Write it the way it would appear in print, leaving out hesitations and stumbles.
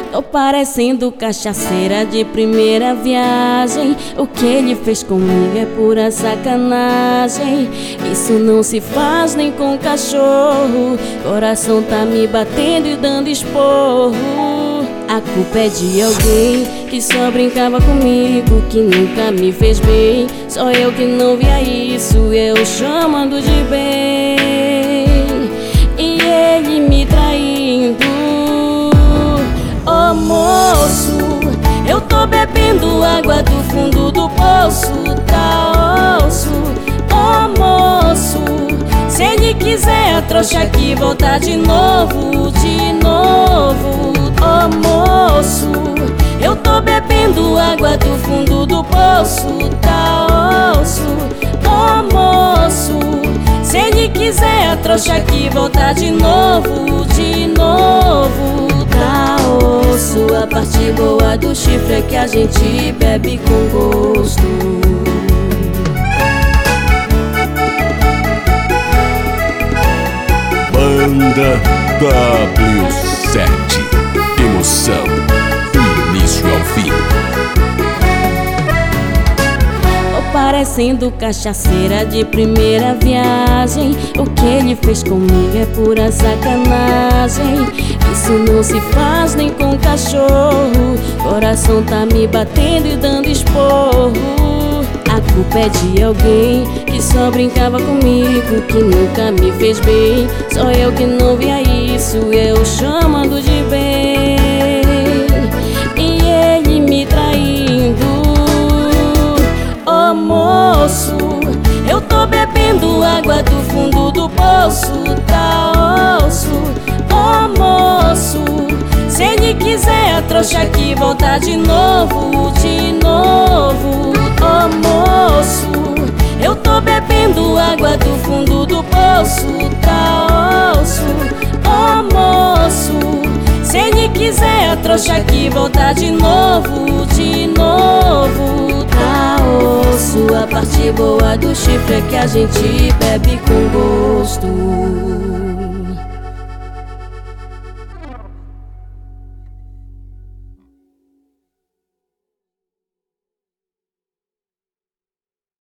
Tô parecendo cachaceira de primeira viagem. O que ele fez comigo é pura sacanagem. Isso não se faz nem com cachorro. Coração tá me batendo e dando esporro. A culpa é de alguém que só brincava comigo, que nunca me fez bem. Só eu que não via isso, eu chamando de bem. E ele me traindo. Ô moço, eu tô bebendo água do fundo do poço, tá osso. Ô moço, se ele quiser a trouxa aqui voltar de novo, de novo. Ô moço, eu tô bebendo água do fundo do poço, tá osso. Ô moço, se ele quiser a trouxa aqui voltar de novo, de novo. Tá osso, a parte boa do chifre é que a gente bebe com gosto. Banda W7, emoção do início ao fim. Tô parecendo cachaceira de primeira viagem. O que ele fez comigo é pura sacanagem. Isso não se faz nem com cachorro. Coração tá me batendo e dando esporro. A culpa é de alguém que só brincava comigo, que nunca me fez bem. Só eu que não via isso, eu chamando de bem. E ele me traindo. Ô moço, eu tô bebendo água do fundo do poço, tá osso. Ô moço, se ele quiser a trouxa aqui voltar de novo, de novo. Ô moço, eu tô bebendo água do fundo do poço, tá osso. Ô moço, se ele quiser a trouxa aqui voltar de novo, de novo. Tá osso, a parte boa do chifre é que a gente bebe com gosto.